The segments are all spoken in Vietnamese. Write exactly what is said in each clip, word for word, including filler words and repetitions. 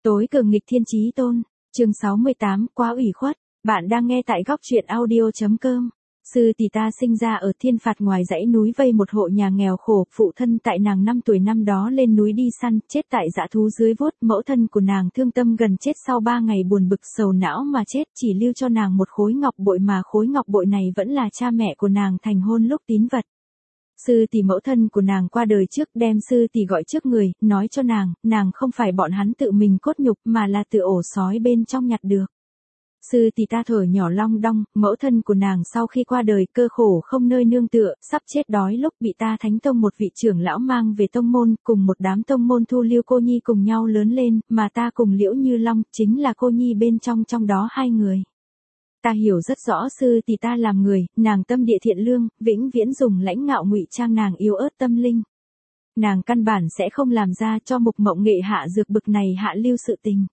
Tối cường nghịch thiên chí tôn, chương sáu mươi tám, quá ủy khuất. Bạn đang nghe tại góc truyện audio chấm com. Sư tỷ ta sinh ra ở Thiên Phạt ngoài dãy núi vây một hộ nhà nghèo khổ, phụ thân tại nàng năm tuổi năm đó lên núi đi săn, chết tại dã thú dưới vuốt, mẫu thân của nàng thương tâm gần chết sau ba ngày buồn bực sầu não mà chết, chỉ lưu cho nàng một khối ngọc bội mà khối ngọc bội này vẫn là cha mẹ của nàng thành hôn lúc tín vật. Sư tỷ mẫu thân của nàng qua đời trước, đem sư tỷ gọi trước người, nói cho nàng, nàng không phải bọn hắn tự mình cốt nhục mà là từ ổ sói bên trong nhặt được. Sư tỷ ta thở nhỏ long đong, mẫu thân của nàng sau khi qua đời cơ khổ không nơi nương tựa, sắp chết đói lúc bị ta thánh tông một vị trưởng lão mang về tông môn, cùng một đám tông môn thu lưu cô nhi cùng nhau lớn lên, mà ta cùng Liễu Như Long chính là cô nhi bên trong trong đó hai người. Ta hiểu rất rõ sư tỷ ta làm người, nàng tâm địa thiện lương, vĩnh viễn dùng lãnh ngạo ngụy trang nàng yếu ớt tâm linh. Nàng căn bản sẽ không làm ra cho Mục Mộng Nghệ hạ dược bực này hạ lưu sự tình.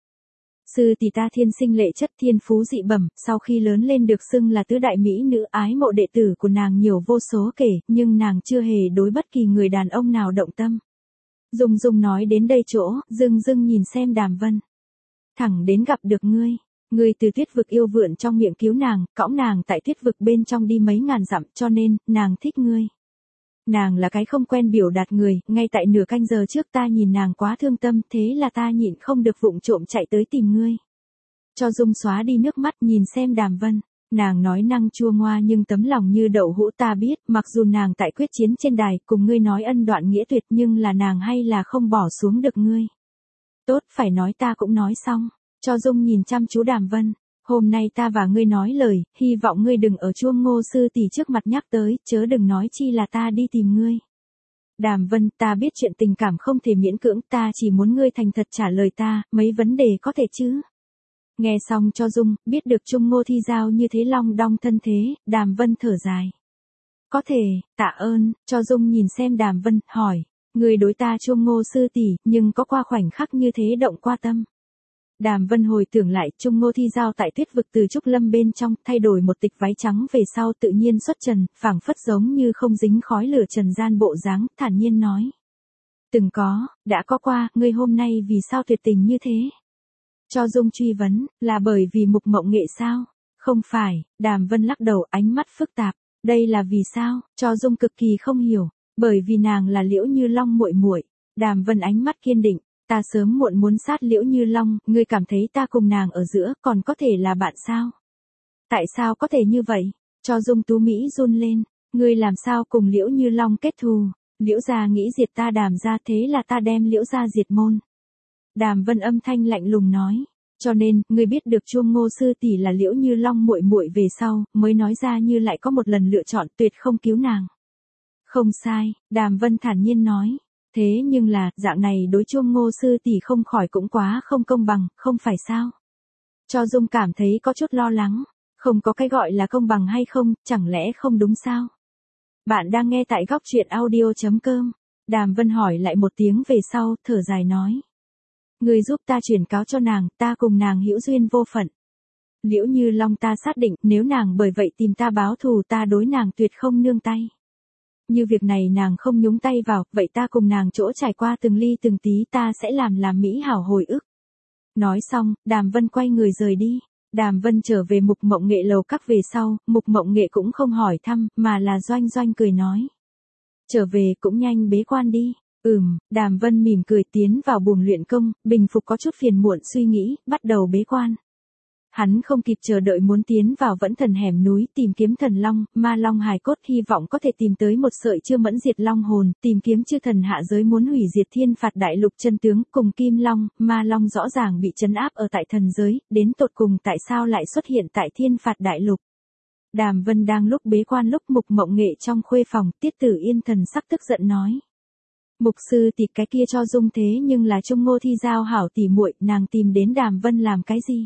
Sư tỷ ta thiên sinh lệ chất thiên phú dị bẩm, sau khi lớn lên được xưng là tứ đại mỹ nữ, ái mộ đệ tử của nàng nhiều vô số kể, nhưng nàng chưa hề đối bất kỳ người đàn ông nào động tâm. Dung Dung nói đến đây chỗ, dưng dưng nhìn xem Đàm Vân. Thẳng đến gặp được ngươi. Ngươi từ Tuyết vực yêu vượn trong miệng cứu nàng, cõng nàng tại Tuyết vực bên trong đi mấy ngàn dặm, cho nên, nàng thích ngươi. Nàng là cái không quen biểu đạt người, ngay tại nửa canh giờ trước ta nhìn nàng quá thương tâm, thế là ta nhịn không được vụng trộm chạy tới tìm ngươi. Cho Dung xóa đi nước mắt nhìn xem Đàm Vân, nàng nói năng chua ngoa nhưng tấm lòng như đậu hũ ta biết, mặc dù nàng tại quyết chiến trên đài, cùng ngươi nói ân đoạn nghĩa tuyệt nhưng là nàng hay là không bỏ xuống được ngươi. Tốt, phải nói ta cũng nói xong. Cho Dung nhìn chăm chú Đàm Vân, hôm nay ta và ngươi nói lời, hy vọng ngươi đừng ở chuông Ngô sư tỷ trước mặt nhắc tới, chớ đừng nói chi là ta đi tìm ngươi. Đàm Vân, ta biết chuyện tình cảm không thể miễn cưỡng, ta chỉ muốn ngươi thành thật trả lời ta, mấy vấn đề có thể chứ. Nghe xong Cho Dung, biết được Trung Ngô Thi Giao như thế long đong thân thế, Đàm Vân thở dài. Có thể, tạ ơn, Cho Dung nhìn xem Đàm Vân, hỏi, ngươi đối ta Trung Ngô sư tỷ, nhưng có qua khoảnh khắc như thế động qua tâm. Đàm Vân hồi tưởng lại, Trung Ngô Thi Giao tại Tuyết vực từ Trúc Lâm bên trong, thay đổi một tịch váy trắng về sau tự nhiên xuất trần, phảng phất giống như không dính khói lửa trần gian bộ dáng, thản nhiên nói. Từng có, đã có qua, ngươi hôm nay vì sao tuyệt tình như thế? Cho Dung truy vấn, là bởi vì Mục Mộng Nghệ sao? Không phải, Đàm Vân lắc đầu, ánh mắt phức tạp, đây là vì sao? Cho Dung cực kỳ không hiểu, bởi vì nàng là Liễu Như Long muội muội. Đàm Vân ánh mắt kiên định. Ta sớm muộn muốn sát Liễu Như Long, ngươi cảm thấy ta cùng nàng ở giữa còn có thể là bạn sao? Tại sao có thể như vậy? Cho Dung tú Mỹ run lên, ngươi làm sao cùng Liễu Như Long kết thù? Liễu gia nghĩ diệt ta Đàm gia, thế là ta đem Liễu gia diệt môn. Đàm Vân âm thanh lạnh lùng nói, cho nên, ngươi biết được Chuông Ngô sư tỷ là Liễu Như Long muội muội về sau, mới nói ra như lại có một lần lựa chọn tuyệt không cứu nàng. Không sai, Đàm Vân thản nhiên nói. Thế nhưng là, dạng này đối Chuông Ngô sư tỷ không khỏi cũng quá không công bằng, không phải sao? Cho Dung cảm thấy có chút lo lắng, không có cái gọi là công bằng hay không, chẳng lẽ không đúng sao? Bạn đang nghe tại góc truyện audio chấm com. Đàm Vân hỏi lại một tiếng về sau, thở dài nói. Ngươi giúp ta chuyển cáo cho nàng, ta cùng nàng hữu duyên vô phận. Liễu Như Long ta xác định, nếu nàng bởi vậy tìm ta báo thù, ta đối nàng tuyệt không nương tay. Như việc này nàng không nhúng tay vào, vậy ta cùng nàng chỗ trải qua từng ly từng tí, ta sẽ làm làm mỹ hảo hồi ức. Nói xong, Đàm Vân quay người rời đi. Đàm Vân trở về Mục Mộng Nghệ lầu các về sau, Mục Mộng Nghệ cũng không hỏi thăm, mà là doanh doanh cười nói. Trở về cũng nhanh bế quan đi. Ừm, Đàm Vân mỉm cười tiến vào buồng luyện công, bình phục có chút phiền muộn suy nghĩ, bắt đầu bế quan. Hắn không kịp chờ đợi muốn tiến vào Vẫn Thần hẻm núi tìm kiếm thần long, ma long hài cốt, hy vọng có thể tìm tới một sợi chưa mẫn diệt long hồn, tìm kiếm chư thần hạ giới muốn hủy diệt Thiên Phạt đại lục chân tướng, cùng Kim Long, ma long rõ ràng bị trấn áp ở tại thần giới, đến tột cùng tại sao lại xuất hiện tại Thiên Phạt đại lục. Đàm Vân đang lúc bế quan lúc Mục Mộng Nghệ trong khuê phòng, Tiết Tử Yên thần sắc tức giận nói. Mục sư tỷ, cái kia Cho Dung thế nhưng là Trung Ngô Thi Giao hảo tỷ muội, nàng tìm đến Đàm Vân làm cái gì?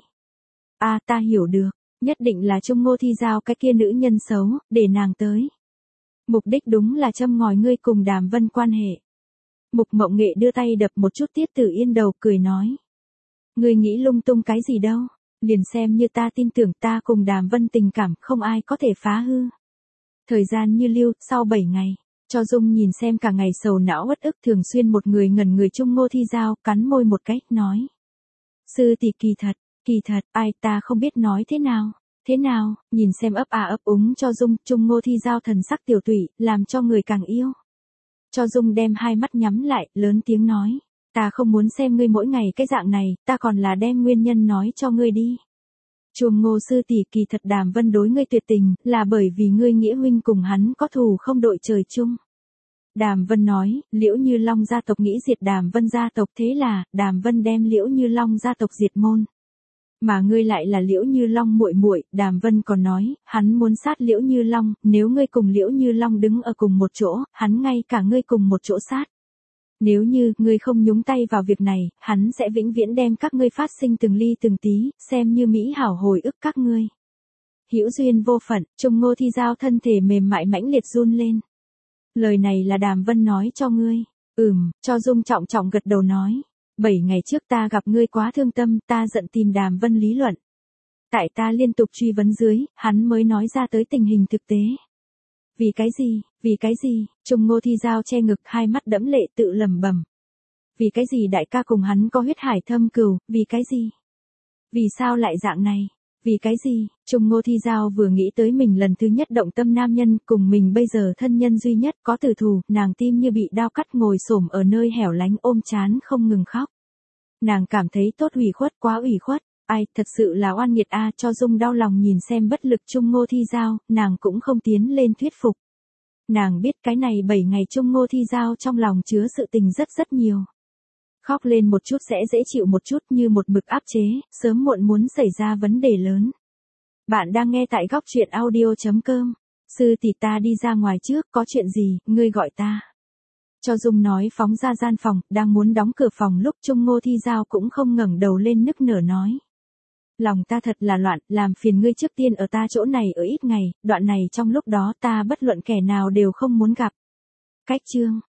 A à, ta hiểu được, nhất định là Trung Ngô Thi Giao cái kia nữ nhân xấu, để nàng tới. Mục đích đúng là châm ngòi ngươi cùng Đàm Vân quan hệ. Mục Mộng Nghệ đưa tay đập một chút Tiết Tử Yên đầu, cười nói. Ngươi nghĩ lung tung cái gì đâu, liền xem như ta tin tưởng ta cùng Đàm Vân tình cảm không ai có thể phá hư. Thời gian như lưu, sau bảy ngày. Cho Dung nhìn xem cả ngày sầu não uất ức thường xuyên một người ngẩn người Trung Ngô Thi Giao, cắn môi một cách, nói. Sư tỷ kỳ thật, kỳ thật, ai ta không biết nói thế nào, thế nào, nhìn xem ấp à ấp úng cho Dung, Trung Ngô Thi Giao thần sắc tiểu tụy, làm cho người càng yêu. Cho Dung đem hai mắt nhắm lại, lớn tiếng nói, ta không muốn xem ngươi mỗi ngày cái dạng này, ta còn là đem nguyên nhân nói cho ngươi đi. Chuông Ngô sư tỷ kỳ thật Đàm Vân đối ngươi tuyệt tình, là bởi vì ngươi nghĩa huynh cùng hắn có thù không đội trời chung. Đàm Vân nói, Liễu Như Long gia tộc nghĩ diệt Đàm Vân gia tộc, thế là, Đàm Vân đem Liễu Như Long gia tộc diệt môn. Mà ngươi lại là Liễu Như Long muội muội, Đàm Vân còn nói, hắn muốn sát Liễu Như Long, nếu ngươi cùng Liễu Như Long đứng ở cùng một chỗ, hắn ngay cả ngươi cùng một chỗ sát. Nếu như ngươi không nhúng tay vào việc này, hắn sẽ vĩnh viễn đem các ngươi phát sinh từng ly từng tí, xem như mỹ hảo hồi ức các ngươi. Hữu duyên vô phận, Trung Ngô Thi Giao thân thể mềm mại mãnh liệt run lên. Lời này là Đàm Vân nói cho ngươi. Ừm, cho Dung trọng trọng gật đầu nói. Bảy ngày trước ta gặp ngươi quá thương tâm, ta giận tìm Đàm Vân lý luận. Tại ta liên tục truy vấn dưới, hắn mới nói ra tới tình hình thực tế. Vì cái gì, vì cái gì, Trung Ngô Thi Giao che ngực hai mắt đẫm lệ tự lẩm bẩm. Vì cái gì đại ca cùng hắn có huyết hải thâm cừu, vì cái gì? Vì sao lại dạng này? Vì cái gì? Trung Ngô Thi Giao vừa nghĩ tới mình lần thứ nhất động tâm nam nhân cùng mình bây giờ thân nhân duy nhất có tử thù, nàng tim như bị đao cắt ngồi xổm ở nơi hẻo lánh ôm chán không ngừng khóc. Nàng cảm thấy tốt ủy khuất quá ủy khuất, ai thật sự là oan nghiệt a. Cho Dung đau lòng nhìn xem bất lực Trung Ngô Thi Giao, nàng cũng không tiến lên thuyết phục. Nàng biết cái này bảy ngày Trung Ngô Thi Giao trong lòng chứa sự tình rất rất nhiều. Khóc lên một chút sẽ dễ chịu một chút như một mực áp chế, sớm muộn muốn xảy ra vấn đề lớn. Bạn đang nghe tại góc truyện audio chấm com. Sư tỷ ta đi ra ngoài trước, có chuyện gì, ngươi gọi ta. Cho Dung nói phóng ra gian phòng, đang muốn đóng cửa phòng lúc Trung Ngô Thi Giao cũng không ngẩng đầu lên nức nở nói. Lòng ta thật là loạn, làm phiền ngươi trước tiên ở ta chỗ này ở ít ngày, đoạn này trong lúc đó ta bất luận kẻ nào đều không muốn gặp. Cách chương.